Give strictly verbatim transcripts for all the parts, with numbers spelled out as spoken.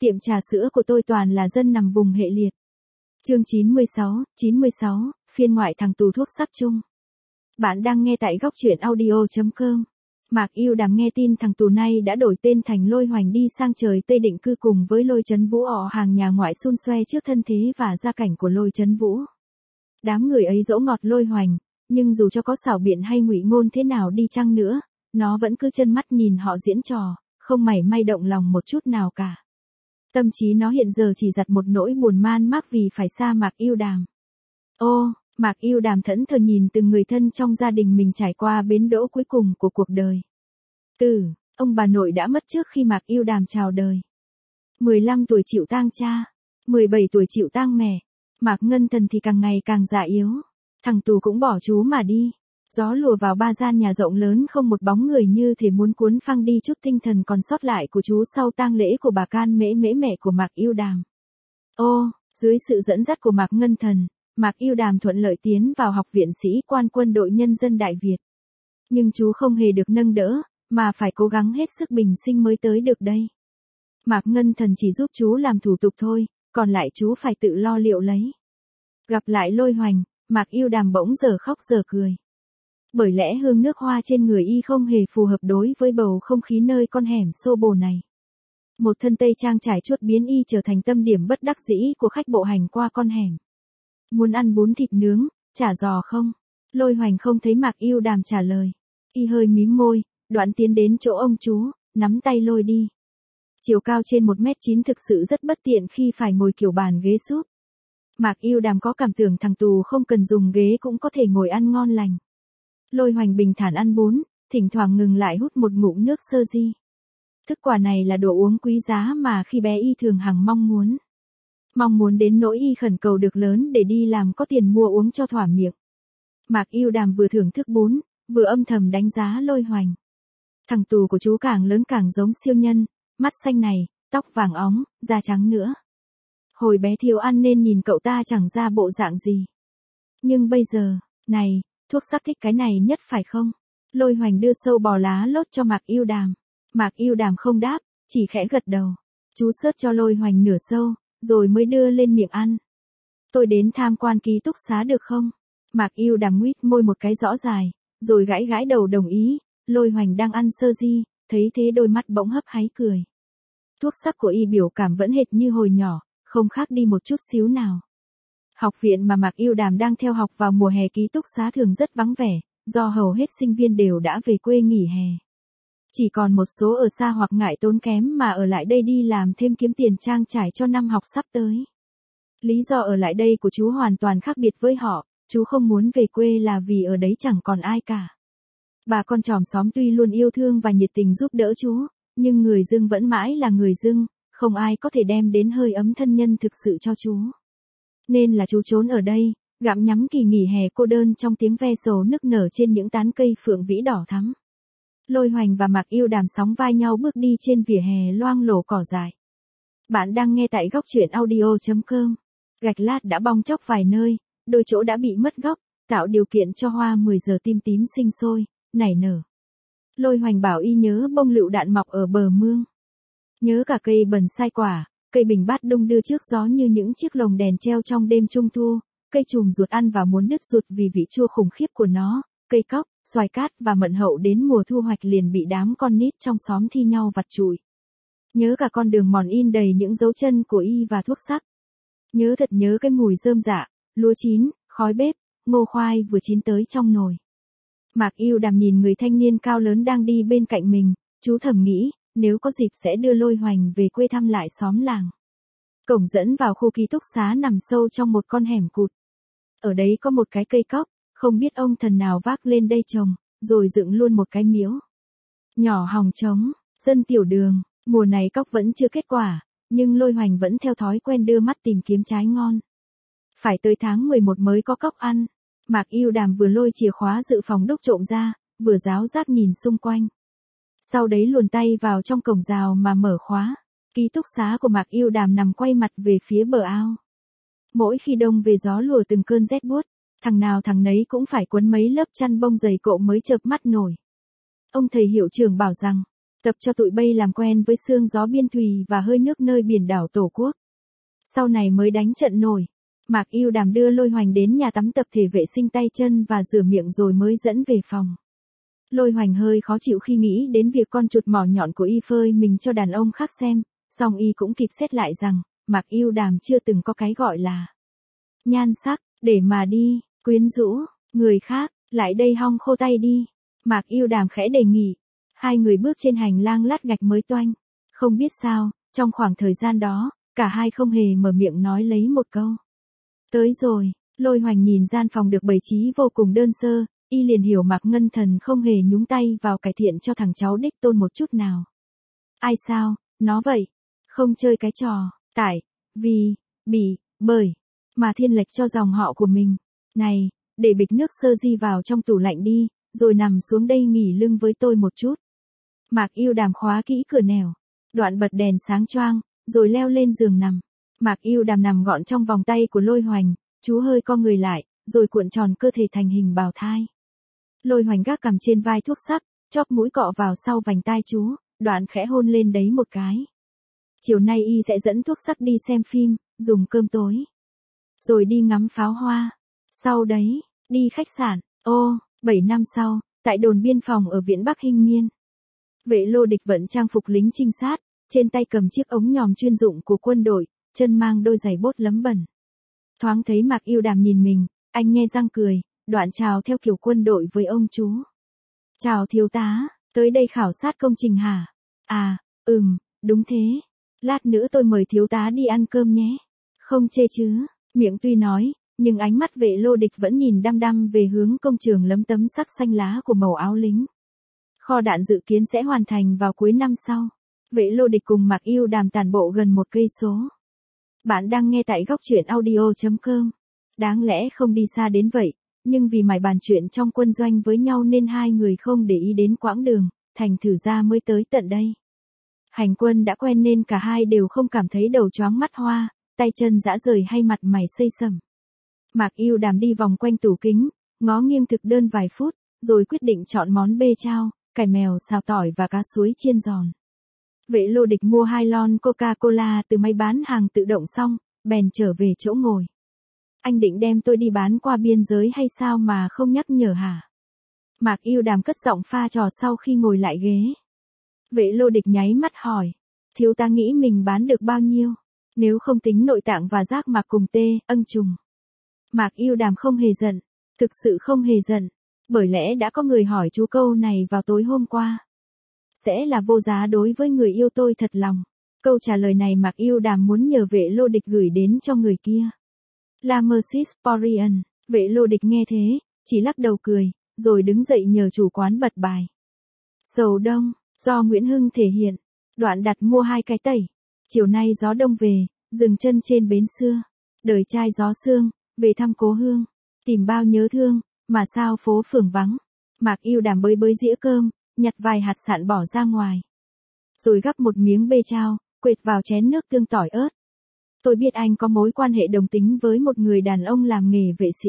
Tiệm trà sữa của tôi toàn là dân nằm vùng hệ liệt. Chương chín mươi sáu, chín mươi sáu, phiên ngoại thằng tù thuốc sắc chung. Bạn đang nghe tại góc truyện audio chấm com. Mạc Yêu Đàm nghe tin thằng tù này đã đổi tên thành Lôi Hoành đi sang trời Tây định cư cùng với Lôi Chấn Vũ họ hàng nhà ngoại xun xoe trước thân thế và gia cảnh của Lôi Chấn Vũ. Đám người ấy dỗ ngọt Lôi Hoành, nhưng dù cho có xảo biện hay ngụy ngôn thế nào đi chăng nữa, nó vẫn cứ chân mắt nhìn họ diễn trò, không mảy may động lòng một chút nào cả. Tâm trí nó hiện giờ chỉ giặt một nỗi buồn man mác vì phải xa Mạc Yêu Đàm. Ô, Mạc Yêu Đàm thẫn thờ nhìn từng người thân trong gia đình mình trải qua bến đỗ cuối cùng của cuộc đời. Từ, ông bà nội đã mất trước khi Mạc Yêu Đàm chào đời. mười lăm tuổi chịu tang cha, mười bảy tuổi chịu tang mẹ, Mạc Ngân Thần thì càng ngày càng già yếu. Thằng tù cũng bỏ chú mà đi. Gió lùa vào ba gian nhà rộng lớn không một bóng người như thể muốn cuốn phăng đi chút tinh thần còn sót lại của chú sau tang lễ của bà Can Mễ Mễ mẹ của Mạc Yêu Đàm. Ô, dưới sự dẫn dắt của Mạc Ngân Thần, Mạc Yêu Đàm thuận lợi tiến vào học viện sĩ quan quân đội nhân dân Đại Việt. Nhưng chú không hề được nâng đỡ, mà phải cố gắng hết sức bình sinh mới tới được đây. Mạc Ngân Thần chỉ giúp chú làm thủ tục thôi, còn lại chú phải tự lo liệu lấy. Gặp lại Lôi Hoành, Mạc Yêu Đàm bỗng giờ khóc giờ cười. Bởi lẽ hương nước hoa trên người y không hề phù hợp đối với bầu không khí nơi con hẻm xô bồ này. Một thân tây trang trải chuốt biến y trở thành tâm điểm bất đắc dĩ của khách bộ hành qua con hẻm. Muốn ăn bún thịt nướng, chả giò không? Lôi Hoành không thấy Mạc Yêu Đàm trả lời. Y hơi mím môi, đoạn tiến đến chỗ ông chú, nắm tay lôi đi. Chiều cao trên một mét chín thực sự rất bất tiện khi phải ngồi kiểu bàn ghế súp. Mạc Yêu Đàm có cảm tưởng thằng tù không cần dùng ghế cũng có thể ngồi ăn ngon lành. Lôi Hoành bình thản ăn bún, thỉnh thoảng ngừng lại hút một ngụm nước sơ di. Thức quà này là đồ uống quý giá mà khi bé y thường hằng mong muốn. Mong muốn đến nỗi y khẩn cầu được lớn để đi làm có tiền mua uống cho thỏa miệng. Mạc Yêu Đàm vừa thưởng thức bún, vừa âm thầm đánh giá Lôi Hoành. Thằng tù của chú càng lớn càng giống siêu nhân, mắt xanh này, tóc vàng óng, da trắng nữa. Hồi bé thiếu ăn nên nhìn cậu ta chẳng ra bộ dạng gì. Nhưng bây giờ, này, thuốc sắc thích cái này nhất phải không? Lôi Hoành đưa sâu bò lá lốt cho Mạc Yêu Đàm. Mạc Yêu Đàm không đáp, chỉ khẽ gật đầu. Chú sớt cho Lôi Hoành nửa sâu, rồi mới đưa lên miệng ăn. Tôi đến tham quan ký túc xá được không? Mạc Yêu Đàm nguyết môi một cái rõ dài, rồi gãi gãi đầu đồng ý. Lôi Hoành đang ăn sơ di, thấy thế đôi mắt bỗng hấp háy cười. Thuốc sắc của y biểu cảm vẫn hệt như hồi nhỏ, không khác đi một chút xíu nào. Học viện mà Mạc Yêu Đàm đang theo học vào mùa hè ký túc xá thường rất vắng vẻ, do hầu hết sinh viên đều đã về quê nghỉ hè. Chỉ còn một số ở xa hoặc ngại tốn kém mà ở lại đây đi làm thêm kiếm tiền trang trải cho năm học sắp tới. Lý do ở lại đây của chú hoàn toàn khác biệt với họ, chú không muốn về quê là vì ở đấy chẳng còn ai cả. Bà con chòm xóm tuy luôn yêu thương và nhiệt tình giúp đỡ chú, nhưng người dưng vẫn mãi là người dưng, không ai có thể đem đến hơi ấm thân nhân thực sự cho chú. Nên là chú trốn ở đây, gặm nhắm kỳ nghỉ hè cô đơn trong tiếng ve sầu nức nở trên những tán cây phượng vĩ đỏ thắm. Lôi Hoành và Mạc Yêu Đàm sóng vai nhau bước đi trên vỉa hè loang lổ cỏ dại. Bạn đang nghe tại góc truyện audio chấm com. Gạch lát đã bong chóc vài nơi, đôi chỗ đã bị mất góc, tạo điều kiện cho hoa mười giờ tím tím sinh sôi, nảy nở. Lôi Hoành bảo y nhớ bông lựu đạn mọc ở bờ mương. Nhớ cả cây bần sai quả, cây bình bát đung đưa trước gió như những chiếc lồng đèn treo trong đêm trung thu, cây chùm ruột ăn và muốn nứt ruột vì vị chua khủng khiếp của nó, cây cóc, xoài cát và mận hậu đến mùa thu hoạch liền bị đám con nít trong xóm thi nhau vặt chụi. Nhớ cả con đường mòn in đầy những dấu chân của y và thuốc sắc. Nhớ thật nhớ cái mùi rơm rạ, lúa chín, khói bếp, ngô khoai vừa chín tới trong nồi. Mạc Yêu Đàm nhìn người thanh niên cao lớn đang đi bên cạnh mình, chú thầm nghĩ, nếu có dịp sẽ đưa Lôi Hoành về quê thăm lại xóm làng. Cổng dẫn vào khu ký túc xá nằm sâu trong một con hẻm cụt. Ở đấy có một cái cây cóc, không biết ông thần nào vác lên đây trồng, rồi dựng luôn một cái miếu. Nhỏ hòng trống, dân tiểu đường, mùa này cóc vẫn chưa kết quả, nhưng Lôi Hoành vẫn theo thói quen đưa mắt tìm kiếm trái ngon. Phải tới tháng mười một mới có cóc ăn. Mạc Yêu Đàm vừa lôi chìa khóa dự phòng đúc trộm ra, vừa ráo rác nhìn xung quanh. Sau đấy luồn tay vào trong cổng rào mà mở khóa. Ký túc xá của Mạc Yêu Đàm nằm quay mặt về phía bờ ao. Mỗi khi đông về gió lùa từng cơn rét buốt, thằng nào thằng nấy cũng phải quấn mấy lớp chăn bông dày cộ mới chợp mắt nổi. Ông thầy hiệu trưởng bảo rằng, Tập cho tụi bay làm quen với sương gió biên thùy và hơi nước nơi biển đảo Tổ quốc. Sau này mới đánh trận nổi. Mạc Yêu Đàm đưa Lôi Hoành đến nhà tắm tập thể vệ sinh tay chân và rửa miệng rồi mới dẫn về phòng. Lôi Hoành hơi khó chịu khi nghĩ đến việc con chuột mỏ nhọn của y phơi mình cho đàn ông khác xem, song y cũng kịp xét lại rằng, Mạc Yêu Đàm chưa từng có cái gọi là nhan sắc, để mà đi, quyến rũ, người khác, lại đây hong khô tay đi. Mạc Yêu Đàm khẽ đề nghị. Hai người bước trên hành lang lát gạch mới toanh. Không biết sao, trong khoảng thời gian đó, cả hai không hề mở miệng nói lấy một câu. Tới rồi, Lôi Hoành nhìn gian phòng được bày trí vô cùng đơn sơ, y liền hiểu Mạc Ngân Thần không hề nhúng tay vào cải thiện cho thằng cháu đích tôn một chút nào. Ai sao, nó vậy, không chơi cái trò, tại, vì, bị, bởi, mà thiên lệch cho dòng họ của mình. Này, để bịch nước sơ di vào trong tủ lạnh đi, rồi nằm xuống đây nghỉ lưng với tôi một chút. Mạc Yêu Đàm khóa kỹ cửa nẻo, đoạn bật đèn sáng choang, rồi leo lên giường nằm. Mạc Yêu Đàm nằm gọn trong vòng tay của Lôi Hoành, chú hơi co người lại, rồi cuộn tròn cơ thể thành hình bào thai. Lôi Hoành gác cằm trên vai thuốc sắc, chóp mũi cọ vào sau vành tai chú, đoạn khẽ hôn lên đấy một cái. Chiều nay y sẽ dẫn thuốc sắc đi xem phim, dùng cơm tối. Rồi đi ngắm pháo hoa. Sau đấy, đi khách sạn. Ô, bảy năm sau, tại đồn biên phòng ở Viễn Bắc Hinh Miên. Vệ Lô Địch vận trang phục lính trinh sát, trên tay cầm chiếc ống nhòm chuyên dụng của quân đội, chân mang đôi giày bốt lấm bẩn. Thoáng thấy Mạc Yêu Đàm nhìn mình, anh nhe răng cười, đoạn chào theo kiểu quân đội với ông chú. Chào thiếu tá, tới đây khảo sát công trình hả? À, ừm, đúng thế. Lát nữa tôi mời thiếu tá đi ăn cơm nhé. Không chê chứ, miệng tuy nói, nhưng ánh mắt Vệ Lô Địch vẫn nhìn đăm đăm về hướng công trường lấm tấm sắc xanh lá của màu áo lính. Kho đạn dự kiến sẽ hoàn thành vào cuối năm sau. Vệ Lô Địch cùng Mạc Yêu Đàm tản bộ gần một cây số. Bạn đang nghe tại góc truyện audio chấm com. Đáng lẽ không đi xa đến vậy, nhưng vì mải bàn chuyện trong quân doanh với nhau nên hai người không để ý đến quãng đường, thành thử ra mới tới tận đây. Hành quân đã quen nên cả hai đều không cảm thấy đầu choáng mắt hoa, tay chân rã rời hay mặt mày xây sẩm. Mạc Yêu Đàm đi vòng quanh tủ kính, ngó nghiêng thực đơn vài phút, rồi quyết định chọn món bê chao, cải mèo xào tỏi và cá suối chiên giòn. Vệ Lô Địch mua hai lon Coca-Cola từ máy bán hàng tự động xong, bèn trở về chỗ ngồi. Anh định đem tôi đi bán qua biên giới hay sao mà không nhắc nhở hả? Mạc Yêu Đàm cất giọng pha trò sau khi ngồi lại ghế. Vệ Lô Địch nháy mắt hỏi, thiếu tá nghĩ mình bán được bao nhiêu? Nếu không tính nội tạng và giác mạc cùng tê, ân trùng. Mạc Yêu Đàm không hề giận, thực sự không hề giận, bởi lẽ đã có người hỏi chú câu này vào tối hôm qua. Sẽ là vô giá đối với người yêu tôi thật lòng. Câu trả lời này Mạc Yêu Đàm muốn nhờ Vệ Lô Địch gửi đến cho người kia. La Mercis Porian, Vệ Lô Địch nghe thế, chỉ lắc đầu cười, rồi đứng dậy nhờ chủ quán bật bài. Sầu đông, do Nguyễn Hưng thể hiện, đoạn đặt mua hai cái tẩy. Chiều nay gió đông về, dừng chân trên bến xưa. Đời trai gió sương, về thăm cố hương. Tìm bao nhớ thương, mà sao phố phường vắng. Mạc Yêu Đàm bới bới dĩa cơm, nhặt vài hạt sạn bỏ ra ngoài. Rồi gắp một miếng bê chao, quệt vào chén nước tương tỏi ớt. Tôi biết anh có mối quan hệ đồng tính với một người đàn ông làm nghề vệ sĩ.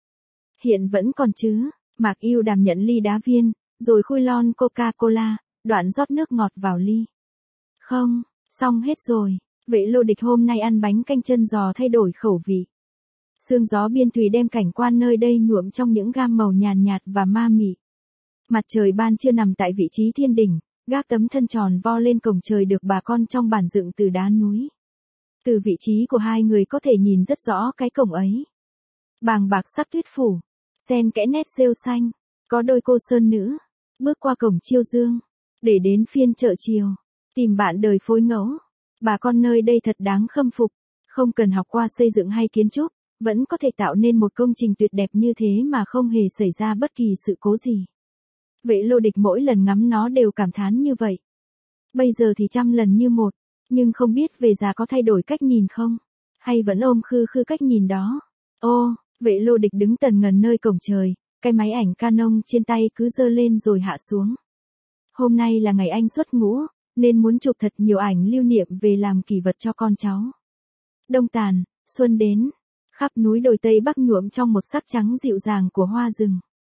Hiện vẫn còn chứ. Mạc Yêu Đàm nhận ly đá viên, rồi khui lon Coca-Cola, đoạn rót nước ngọt vào ly. Không, xong hết rồi. Vệ Lô Địch hôm nay ăn bánh canh chân giò thay đổi khẩu vị. Sương gió biên thùy đem cảnh quan nơi đây nhuộm trong những gam màu nhàn nhạt và ma mị. Mặt trời ban trưa nằm tại vị trí thiên đỉnh, gác tấm thân tròn vo lên cổng trời được bà con trong bản dựng từ đá núi. Từ vị trí của hai người có thể nhìn rất rõ cái cổng ấy. Bàng bạc sắc tuyết phủ, xen kẽ nét rêu xanh, có đôi cô sơn nữ, bước qua cổng chiêu dương, để đến phiên chợ chiều, tìm bạn đời phối ngẫu. Bà con nơi đây thật đáng khâm phục, không cần học qua xây dựng hay kiến trúc, vẫn có thể tạo nên một công trình tuyệt đẹp như thế mà không hề xảy ra bất kỳ sự cố gì. Vệ Lô Địch mỗi lần ngắm nó đều cảm thán như vậy. Bây giờ thì trăm lần như một, nhưng không biết về già có thay đổi cách nhìn không? Hay vẫn ôm khư khư cách nhìn đó? Ô, Vệ Lô Địch đứng tần ngần nơi cổng trời, cái máy ảnh Canon trên tay cứ giơ lên rồi hạ xuống. Hôm nay là ngày anh xuất ngũ, nên muốn chụp thật nhiều ảnh lưu niệm về làm kỷ vật cho con cháu. Đông tàn, xuân đến, khắp núi đồi Tây Bắc nhuộm trong một sắc trắng dịu dàng của hoa rừng.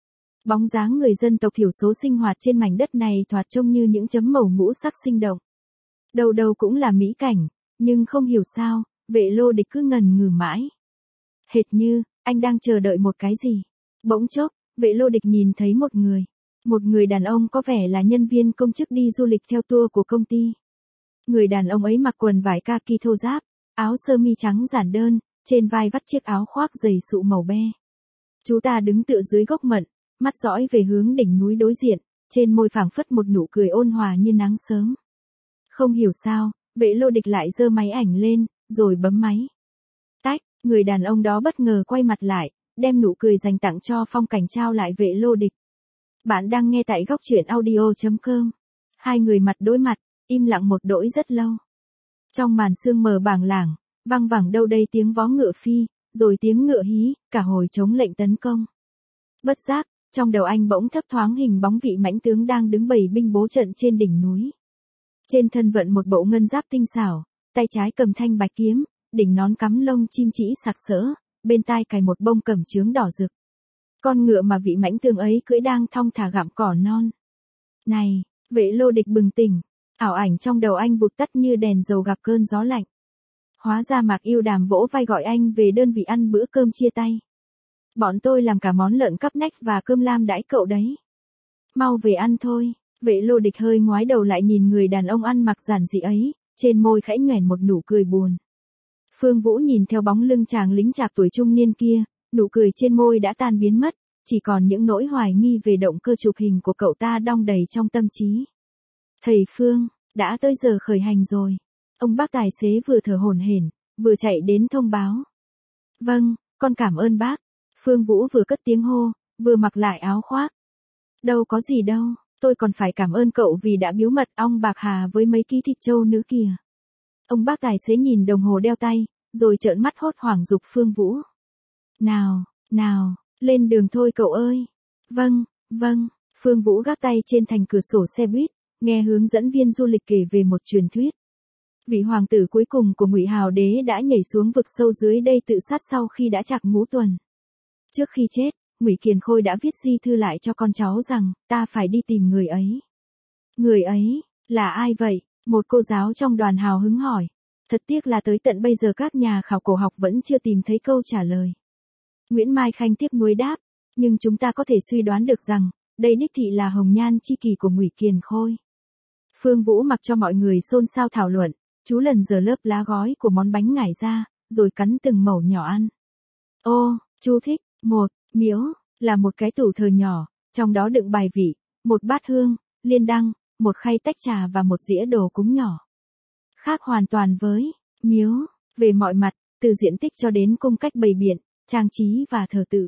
Bóng dáng người dân tộc thiểu số sinh hoạt trên mảnh đất này thoạt trông như những chấm màu ngũ sắc sinh động. Đầu đầu cũng là mỹ cảnh, nhưng không hiểu sao, Vệ Lô Địch cứ ngần ngừ mãi. Hệt như, anh đang chờ đợi một cái gì. Bỗng chốc, Vệ Lô Địch nhìn thấy một người. Một người đàn ông có vẻ là nhân viên công chức đi du lịch theo tour của công ty. Người đàn ông ấy mặc quần vải kaki thô ráp, áo sơ mi trắng giản đơn, trên vai vắt chiếc áo khoác dày sụ màu be. Chú ta đứng tựa dưới gốc mận, mắt dõi về hướng đỉnh núi đối diện, trên môi phảng phất một nụ cười ôn hòa như nắng sớm. Không hiểu sao, Vệ Lô Địch lại giơ máy ảnh lên, rồi bấm máy. Tách, người đàn ông đó bất ngờ quay mặt lại, đem nụ cười dành tặng cho phong cảnh trao lại Vệ Lô Địch. Bạn đang nghe tại góc truyện audio chấm com. Hai người mặt đối mặt, im lặng một đỗi rất lâu. Trong màn sương mờ bàng lảng, văng vẳng đâu đây tiếng vó ngựa phi, rồi tiếng ngựa hí, cả hồi chống lệnh tấn công. Bất giác, trong đầu anh bỗng thấp thoáng hình bóng vị mãnh tướng đang đứng bày binh bố trận trên đỉnh núi. Trên thân vận một bộ ngân giáp tinh xảo, tay trái cầm thanh bạch kiếm, đỉnh nón cắm lông chim chỉ sặc sỡ, bên tai cài một bông cẩm chướng đỏ rực. Con ngựa mà vị mãnh tướng ấy cưỡi đang thong thả gặm cỏ non. Này, Vệ Lô Địch bừng tỉnh, ảo ảnh trong đầu anh vụt tắt như đèn dầu gặp cơn gió lạnh. Hóa ra Mạc Yêu Đàm vỗ vai gọi anh về đơn vị ăn bữa cơm chia tay. Bọn tôi làm cả món lợn cắp nách và cơm lam đãi cậu đấy. Mau về ăn thôi. Vệ Lô Địch hơi ngoái đầu lại nhìn người đàn ông ăn mặc giản dị ấy, trên môi khẽ nhoẻn một nụ cười buồn. Phương Vũ nhìn theo bóng lưng chàng lính chạc tuổi trung niên kia, nụ cười trên môi đã tan biến mất, chỉ còn những nỗi hoài nghi về động cơ chụp hình của cậu ta đong đầy trong tâm trí. Thầy Phương, đã tới giờ khởi hành rồi. Ông bác tài xế vừa thở hổn hển, vừa chạy đến thông báo. Vâng, con cảm ơn bác. Phương Vũ vừa cất tiếng hô, vừa mặc lại áo khoác. Đâu có gì đâu, tôi còn phải cảm ơn cậu vì đã biếu mật ong bạc hà với mấy ký thịt trâu nữa kìa. Ông bác tài xế nhìn đồng hồ đeo tay, rồi trợn mắt hốt hoảng giục Phương Vũ. Nào, nào, lên đường thôi cậu ơi. Vâng, vâng. Phương Vũ gác tay trên thành cửa sổ xe buýt, nghe hướng dẫn viên du lịch kể về một truyền thuyết. Vị hoàng tử cuối cùng của Ngụy Hào Đế đã nhảy xuống vực sâu dưới đây tự sát sau khi đã trạc ngũ tuần. Trước khi chết, Ngụy Kiền Khôi đã viết di thư lại cho con cháu rằng, ta phải đi tìm người ấy. Người ấy, là ai vậy? Một cô giáo trong đoàn hào hứng hỏi. Thật tiếc là tới tận bây giờ các nhà khảo cổ học vẫn chưa tìm thấy câu trả lời. Nguyễn Mai Khanh tiếc nuối đáp, nhưng chúng ta có thể suy đoán được rằng, đây đích thị là hồng nhan chi kỷ của Ngụy Kiền Khôi. Phương Vũ mặc cho mọi người xôn xao thảo luận, chú lần giờ lớp lá gói của món bánh ngải ra, rồi cắn từng mẩu nhỏ ăn. Ô, chú thích, một, miếu, là một cái tủ thờ nhỏ, trong đó đựng bài vị, một bát hương, liên đăng, một khay tách trà và một dĩa đồ cúng nhỏ. Khác hoàn toàn với miếu, về mọi mặt, từ diện tích cho đến cung cách bày biện, trang trí và thờ tự.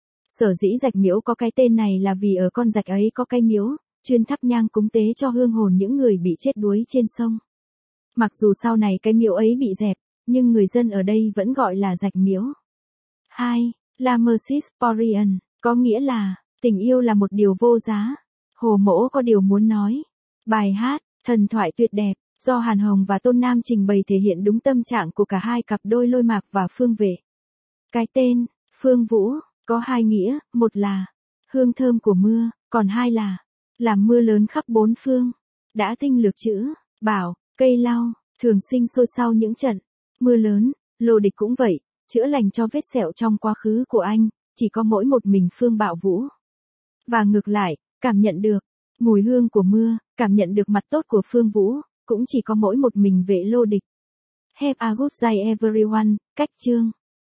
Sở dĩ rạch miễu có cái tên này là vì ở con rạch ấy có cái miếu, chuyên thắp nhang cúng tế cho hương hồn những người bị chết đuối trên sông. Mặc dù sau này cái miễu ấy bị dẹp, nhưng người dân ở đây vẫn gọi là rạch miễu. hai. La Mercis Porian, có nghĩa là, tình yêu là một điều vô giá. Hồ Mỗ có điều muốn nói. Bài hát, thần thoại tuyệt đẹp, do Hàn Hồng và Tôn Nam trình bày thể hiện đúng tâm trạng của cả hai cặp đôi Lôi Mạc và Phương Vệ. Cái tên, Phương Vũ, có hai nghĩa, một là hương thơm của mưa, còn hai là làm mưa lớn khắp bốn phương. Đã tinh lược chữ, bảo, cây lau, thường sinh sôi sau những trận mưa lớn. Lô Địch cũng vậy, chữa lành cho vết sẹo trong quá khứ của anh, chỉ có mỗi một mình Phương Bạo Vũ. Và ngược lại, cảm nhận được mùi hương của mưa, cảm nhận được mặt tốt của Phương Vũ, cũng chỉ có mỗi một mình Vệ Lô Địch. Have a good day everyone, cách chương.